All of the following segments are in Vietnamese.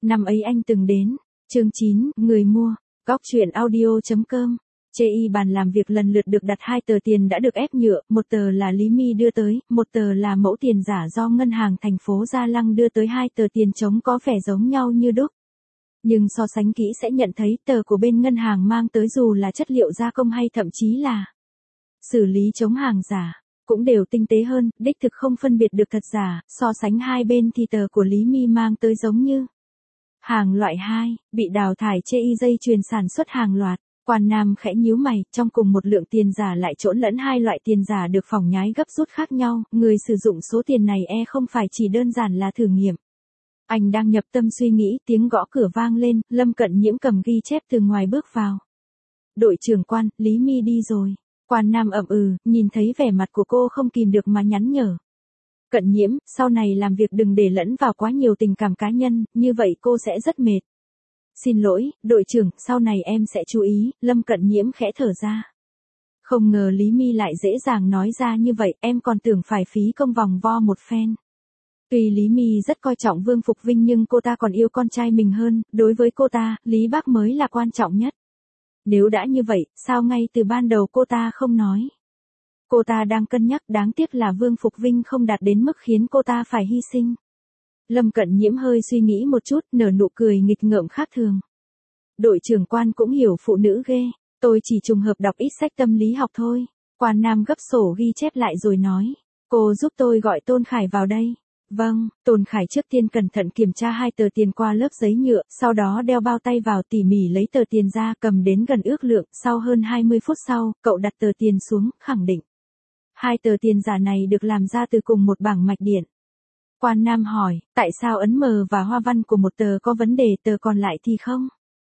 Năm ấy anh từng đến. Chương 9, người mua. Góc truyện audio.com. Chê y bàn làm việc lần lượt được đặt 2 tờ tiền đã được ép nhựa, một tờ là Lý My đưa tới, một tờ là mẫu tiền giả do ngân hàng thành phố Gia Lăng đưa tới. 2 tờ tiền trống có vẻ giống nhau như đúc. Nhưng so sánh kỹ sẽ nhận thấy tờ của bên ngân hàng mang tới dù là chất liệu gia công hay thậm chí là xử lý chống hàng giả, cũng đều tinh tế hơn, đích thực không phân biệt được thật giả. So sánh hai bên thì tờ của Lý My mang tới giống như hàng loại 2, bị đào thải chê y dây chuyền sản xuất hàng loạt. Quan Nam khẽ nhíu mày, trong cùng một lượng tiền giả lại trộn lẫn 2 loại tiền giả được phỏng nhái gấp rút khác nhau, người sử dụng số tiền này không phải chỉ đơn giản là thử nghiệm. Anh đang nhập tâm suy nghĩ, tiếng gõ cửa vang lên, Lâm Cận Nhiễm cầm ghi chép từ ngoài bước vào. Đội trưởng Quan, Lý My đi rồi. Quan Nam ậm nhìn thấy vẻ mặt của cô không kìm được mà nhắn nhở. Cận Nhiễm, sau này làm việc đừng để lẫn vào quá nhiều tình cảm cá nhân, như vậy cô sẽ rất mệt. Xin lỗi, đội trưởng, sau này em sẽ chú ý. Lâm Cận Nhiễm khẽ thở ra. Không ngờ Lý My lại dễ dàng nói ra như vậy, em còn tưởng phải phí công vòng vo một phen. Tuy Lý My rất coi trọng Vương Phục Vinh nhưng cô ta còn yêu con trai mình hơn, đối với cô ta, Lý Bác mới là quan trọng nhất. Nếu đã như vậy, sao ngay từ ban đầu cô ta không nói? Cô ta đang cân nhắc, đáng tiếc là Vương Phục Vinh không đạt đến mức khiến cô ta phải hy sinh. Lâm Cận Nhiễm hơi suy nghĩ một chút, nở nụ cười nghịch ngợm khác thường. Đội trưởng Quan cũng hiểu phụ nữ ghê, tôi chỉ trùng hợp đọc ít sách tâm lý học thôi. Quan Nam gấp sổ ghi chép lại rồi nói, cô giúp tôi gọi Tôn Khải vào đây. Vâng, Tôn Khải trước tiên cẩn thận kiểm tra 2 tờ tiền qua lớp giấy nhựa, sau đó đeo bao tay vào tỉ mỉ lấy tờ tiền ra cầm đến gần ước lượng, sau hơn 20 phút sau, cậu đặt tờ tiền xuống, khẳng định. 2 tờ tiền giả này được làm ra từ cùng một bảng mạch điện. Quan Nam hỏi, tại sao ấn mờ và hoa văn của một tờ có vấn đề, tờ còn lại thì không?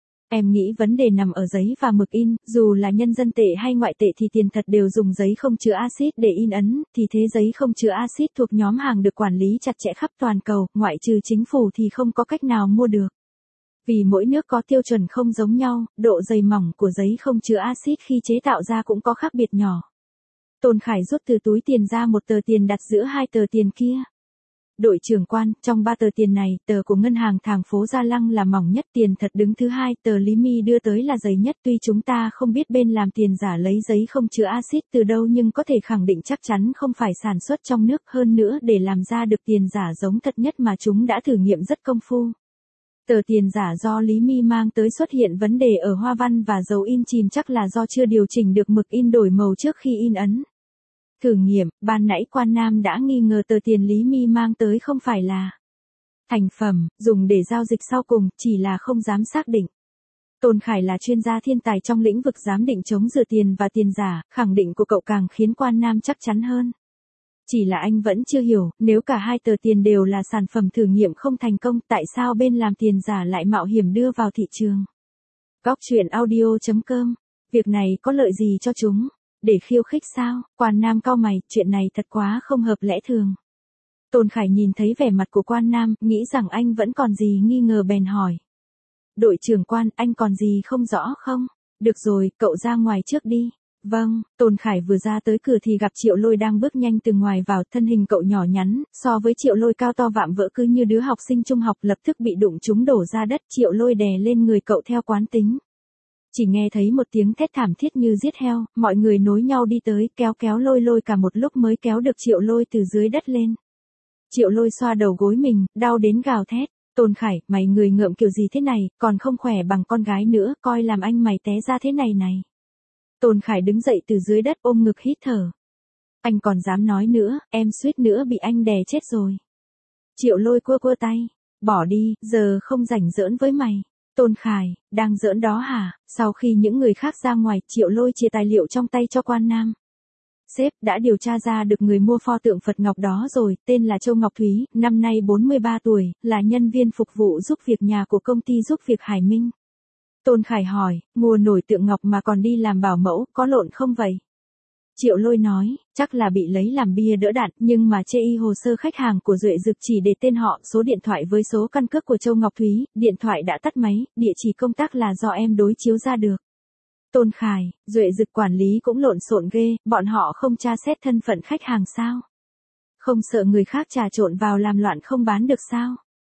Em nghĩ vấn đề nằm ở giấy và mực in, dù là nhân dân tệ hay ngoại tệ thì tiền thật đều dùng giấy không chứa axit để in ấn, thì thế giấy không chứa axit thuộc nhóm hàng được quản lý chặt chẽ khắp toàn cầu, ngoại trừ chính phủ thì không có cách nào mua được. Vì mỗi nước có tiêu chuẩn không giống nhau, độ dày mỏng của giấy không chứa axit khi chế tạo ra cũng có khác biệt nhỏ. Tôn Khải rút từ túi tiền ra một tờ tiền đặt giữa 2 tờ tiền kia. Đội trưởng Quan, trong 3 tờ tiền này, tờ của ngân hàng thành phố Gia Lăng là mỏng nhất, tiền thật đứng thứ 2, tờ Lý My đưa tới là dày nhất. Tuy chúng ta không biết bên làm tiền giả lấy giấy không chứa axit từ đâu nhưng có thể khẳng định chắc chắn không phải sản xuất trong nước, hơn nữa để làm ra được tiền giả giống thật nhất mà chúng đã thử nghiệm rất công phu. Tờ tiền giả do Lý My mang tới xuất hiện vấn đề ở hoa văn và dấu in chìm, chắc là do chưa điều chỉnh được mực in đổi màu trước khi in ấn. Thử nghiệm, ban nãy Quan Nam đã nghi ngờ tờ tiền Lý My mang tới không phải là thành phẩm, dùng để giao dịch sau cùng, chỉ là không dám xác định. Tôn Khải là chuyên gia thiên tài trong lĩnh vực giám định chống rửa tiền và tiền giả, khẳng định của cậu càng khiến Quan Nam chắc chắn hơn. Chỉ là anh vẫn chưa hiểu, nếu cả 2 tờ tiền đều là sản phẩm thử nghiệm không thành công, tại sao bên làm tiền giả lại mạo hiểm đưa vào thị trường? Góc truyện audio.com. Việc này có lợi gì cho chúng? Để khiêu khích sao? Quan Nam cau mày, chuyện này thật quá không hợp lẽ thường. Tôn Khải nhìn thấy vẻ mặt của Quan Nam, nghĩ rằng anh vẫn còn gì nghi ngờ bèn hỏi. Đội trưởng Quan, anh còn gì không rõ không? Được rồi, cậu ra ngoài trước đi. Vâng, Tôn Khải vừa ra tới cửa thì gặp Triệu Lôi đang bước nhanh từ ngoài vào, thân hình cậu nhỏ nhắn, so với Triệu Lôi cao to vạm vỡ cứ như đứa học sinh trung học, lập tức bị đụng trúng đổ ra đất. Triệu Lôi đè lên người cậu theo quán tính. Chỉ nghe thấy một tiếng thét thảm thiết như giết heo, mọi người nối nhau đi tới, kéo Lôi cả một lúc mới kéo được Triệu Lôi từ dưới đất lên. Triệu Lôi xoa đầu gối mình, đau đến gào thét. Tôn Khải, mày người ngợm kiểu gì thế này, còn không khỏe bằng con gái nữa, coi làm anh mày té ra thế này này. Tôn Khải đứng dậy từ dưới đất ôm ngực hít thở. Anh còn dám nói nữa, em suýt nữa bị anh đè chết rồi. Triệu Lôi cua tay. Bỏ đi, giờ không rảnh giỡn với mày. Tôn Khải, đang giỡn đó hả? Sau khi những người khác ra ngoài, Triệu Lôi chia tài liệu trong tay cho Quan Nam. Sếp, đã điều tra ra được người mua pho tượng Phật Ngọc đó rồi, tên là Châu Ngọc Thúy, năm nay 43 tuổi, là nhân viên phục vụ giúp việc nhà của công ty giúp việc Hải Minh. Tôn Khải hỏi, mua nổi tượng ngọc mà còn đi làm bảo mẫu, có lộn không vậy? Triệu Lôi nói, chắc là bị lấy làm bia đỡ đạn, nhưng mà chê y hồ sơ khách hàng của Duệ Dực chỉ để tên họ, số điện thoại với số căn cước của Châu Ngọc Thúy, điện thoại đã tắt máy, địa chỉ công tác là do em đối chiếu ra được. Tôn Khải, Duệ Dực quản lý cũng lộn xộn ghê, bọn họ không tra xét thân phận khách hàng sao? Không sợ người khác trà trộn vào làm loạn không bán được sao?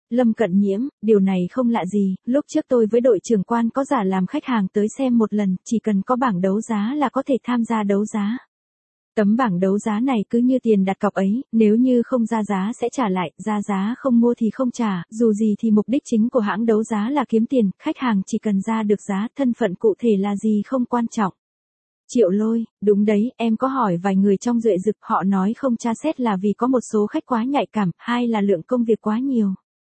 Lâm Cận Nhiễm, điều này không lạ gì, lúc trước tôi với đội trưởng Quan có giả làm khách hàng tới xem một lần, chỉ cần có bảng đấu giá là có thể tham gia đấu giá. Tấm bảng đấu giá này cứ như tiền đặt cọc ấy, nếu như không ra giá sẽ trả lại, ra giá không mua thì không trả, dù gì thì mục đích chính của hãng đấu giá là kiếm tiền, khách hàng chỉ cần ra được giá, thân phận cụ thể là gì không quan trọng. Triệu Lôi, đúng đấy, em có hỏi vài người trong Duệ Dực, họ nói không tra xét là vì có một số khách quá nhạy cảm, hai là lượng công việc quá nhiều.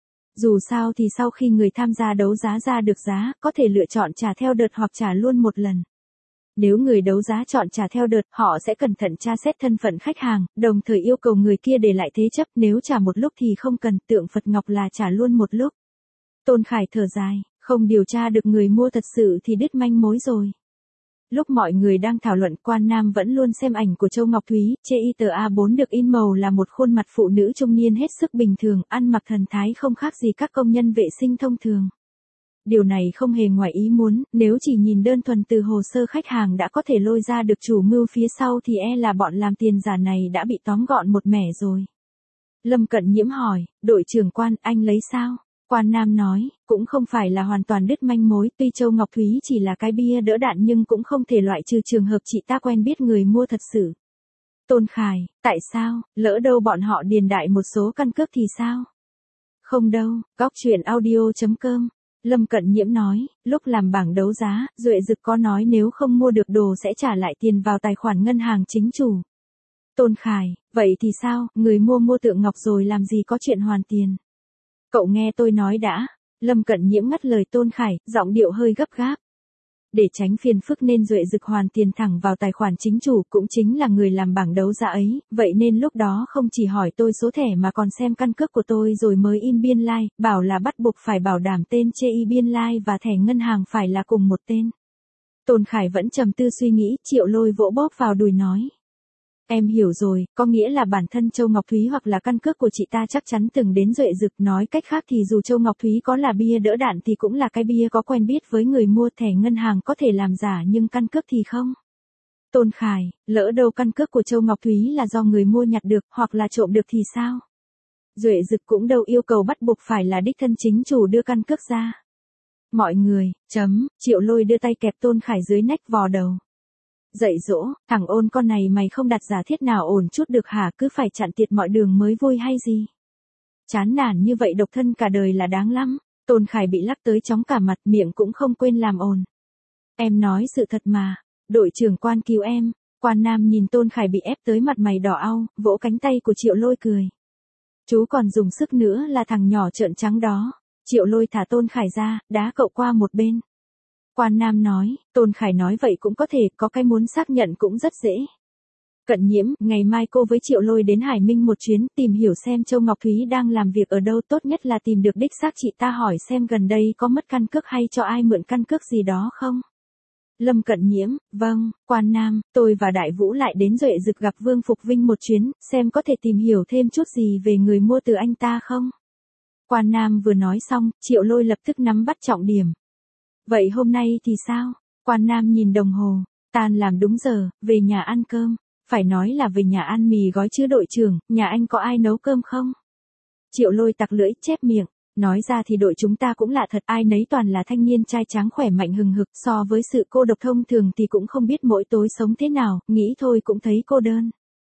Dù sao thì sau khi người tham gia đấu giá ra được giá, có thể lựa chọn trả theo đợt hoặc trả luôn một lần. Nếu người đấu giá chọn trả theo đợt, họ sẽ cẩn thận tra xét thân phận khách hàng, đồng thời yêu cầu người kia để lại thế chấp, nếu trả một lúc thì không cần, tượng Phật Ngọc là trả luôn một lúc. Tôn Khải thở dài, không điều tra được người mua thật sự thì đứt manh mối rồi. Lúc mọi người đang thảo luận, Quan Nam vẫn luôn xem ảnh của Châu Ngọc Thúy, trên A4 được in màu là một khuôn mặt phụ nữ trung niên hết sức bình thường, ăn mặc thần thái không khác gì các công nhân vệ sinh thông thường. Điều này không hề ngoài ý muốn, nếu chỉ nhìn đơn thuần từ hồ sơ khách hàng đã có thể lôi ra được chủ mưu phía sau thì e là bọn làm tiền giả này đã bị tóm gọn một mẻ rồi. Lâm Cận Nhiễm hỏi, đội trưởng Quan, anh lấy sao? Quan Nam nói, cũng không phải là hoàn toàn đứt manh mối, tuy Châu Ngọc Thúy chỉ là cái bia đỡ đạn nhưng cũng không thể loại trừ trường hợp chị ta quen biết người mua thật sự. Tôn Khải, tại sao, lỡ đâu bọn họ điền đại một số căn cước thì sao? Không đâu, góc chuyện audio.com. Lâm Cận Nhiễm nói, lúc làm bảng đấu giá, Duệ Dực có nói nếu không mua được đồ sẽ trả lại tiền vào tài khoản ngân hàng chính chủ. Tôn Khải, vậy thì sao, người mua tượng ngọc rồi làm gì có chuyện hoàn tiền? Cậu nghe tôi nói đã. Lâm Cận Nhiễm ngắt lời Tôn Khải, giọng điệu hơi gấp gáp. Để tránh phiền phức nên Duệ Dực hoàn tiền thẳng vào tài khoản chính chủ, cũng chính là người làm bảng đấu giá ấy, vậy nên lúc đó không chỉ hỏi tôi số thẻ mà còn xem căn cước của tôi rồi mới in biên lai, bảo là bắt buộc phải bảo đảm tên CI biên lai và thẻ ngân hàng phải là cùng một tên. Tôn Khải vẫn trầm tư suy nghĩ, Triệu Lôi vỗ bóp vào đùi nói. Em hiểu rồi, có nghĩa là bản thân Châu Ngọc Thúy hoặc là căn cước của chị ta chắc chắn từng đến Duệ Dực, nói cách khác thì dù Châu Ngọc Thúy có là bia đỡ đạn thì cũng là cái bia có quen biết với người mua, thẻ ngân hàng có thể làm giả nhưng căn cước thì không. Tôn Khải, lỡ đâu căn cước của Châu Ngọc Thúy là do người mua nhặt được hoặc là trộm được thì sao? Duệ Dực cũng đâu yêu cầu bắt buộc phải là đích thân chính chủ đưa căn cước ra. Mọi người, Triệu Lôi đưa tay kẹp Tôn Khải dưới nách vò đầu. Dạy dỗ, thằng ôn con này mày không đặt giả thiết nào ổn chút được hả, cứ phải chặn tiệt mọi đường mới vui hay gì? Chán nản như vậy độc thân cả đời là đáng lắm. Tôn Khải bị lắc tới chóng cả mặt, miệng cũng không quên làm ồn. Em nói sự thật mà, đội trưởng Quan cứu em. Quan Nam nhìn Tôn Khải bị ép tới mặt mày đỏ au, vỗ cánh tay của Triệu Lôi cười. Chú còn dùng sức nữa là thằng nhỏ trợn trắng đó. Triệu Lôi thả Tôn Khải ra, đá cậu qua một bên. Quan Nam nói, Tôn Khải nói vậy cũng có thể, có cái muốn xác nhận cũng rất dễ. Cận Nhiễm, ngày mai cô với Triệu Lôi đến Hải Minh một chuyến, tìm hiểu xem Châu Ngọc Thúy đang làm việc ở đâu, tốt nhất là tìm được đích xác chị ta, hỏi xem gần đây có mất căn cước hay cho ai mượn căn cước gì đó không. Lâm Cận Nhiễm, vâng. Quan Nam, tôi và Đại Vũ lại đến Duệ Dực gặp Vương Phục Vinh một chuyến, xem có thể tìm hiểu thêm chút gì về người mua từ anh ta không. Quan Nam vừa nói xong, Triệu Lôi lập tức nắm bắt trọng điểm. Vậy hôm nay thì sao? Quan Nam nhìn đồng hồ, tan làm đúng giờ, về nhà ăn cơm. Phải nói là về nhà ăn mì gói chứ đội trưởng, nhà anh có ai nấu cơm không? Triệu Lôi tặc lưỡi, chép miệng. Nói ra thì đội chúng ta cũng lạ thật, ai nấy toàn là thanh niên trai tráng khỏe mạnh hừng hực, so với sự cô độc thông thường thì cũng không biết mỗi tối sống thế nào, nghĩ thôi cũng thấy cô đơn.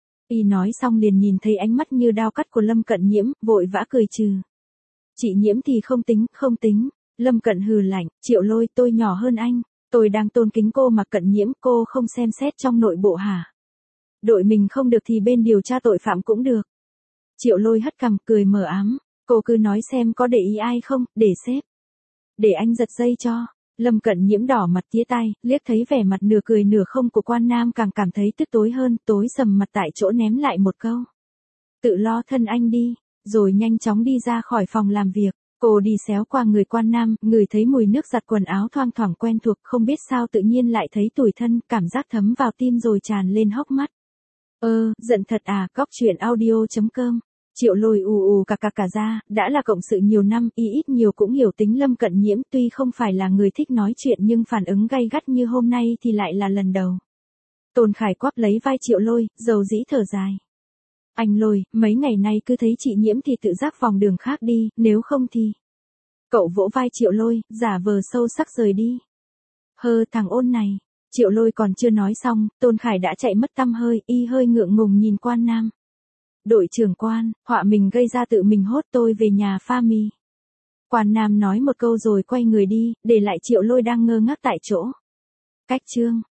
Y nói xong liền nhìn thấy ánh mắt như đao cắt của Lâm Cận Nhiễm, vội vã cười trừ. Chị Nhiễm thì không tính. Lâm Cận hừ lạnh, Triệu Lôi, tôi nhỏ hơn anh, tôi đang tôn kính cô mà. Cận Nhiễm, cô không xem xét trong nội bộ hả? Đội mình không được thì bên điều tra tội phạm cũng được. Triệu Lôi hất cằm cười mờ ám, cô cứ nói xem có để ý ai không, để xếp. Để anh giật dây cho. Lâm Cận Nhiễm đỏ mặt tía tai, liếc thấy vẻ mặt nửa cười nửa không của Quan Nam càng cảm thấy tức tối hơn, tối sầm mặt tại chỗ ném lại một câu. Tự lo thân anh đi, rồi nhanh chóng đi ra khỏi phòng làm việc. Cô đi xéo qua người Quan Nam, ngửi thấy mùi nước giặt quần áo thoang thoảng quen thuộc, không biết sao tự nhiên lại thấy tủi thân, cảm giác thấm vào tim rồi tràn lên hốc mắt. Giận thật à, góc chuyện audio.com. Triệu Lôi cả ra, đã là cộng sự nhiều năm, ít nhiều cũng hiểu tính Lâm Cận Nhiễm, tuy không phải là người thích nói chuyện nhưng phản ứng gay gắt như hôm nay thì lại là lần đầu. Tôn Khải quắp lấy vai Triệu Lôi, dầu dĩ thở dài. Anh Lôi, mấy ngày nay cứ thấy chị Nhiễm thì tự giác vòng đường khác đi, nếu không thì. Cậu vỗ vai Triệu Lôi, giả vờ sâu sắc rời đi. Hơ thằng ôn này. Triệu Lôi còn chưa nói xong, Tôn Khải đã chạy mất tăm hơi, y hơi ngượng ngùng nhìn Quan Nam. Đội trưởng Quan, họa mình gây ra tự mình hốt, tôi về nhà pha mì. Quan Nam nói một câu rồi quay người đi, để lại Triệu Lôi đang ngơ ngác tại chỗ. Cách chương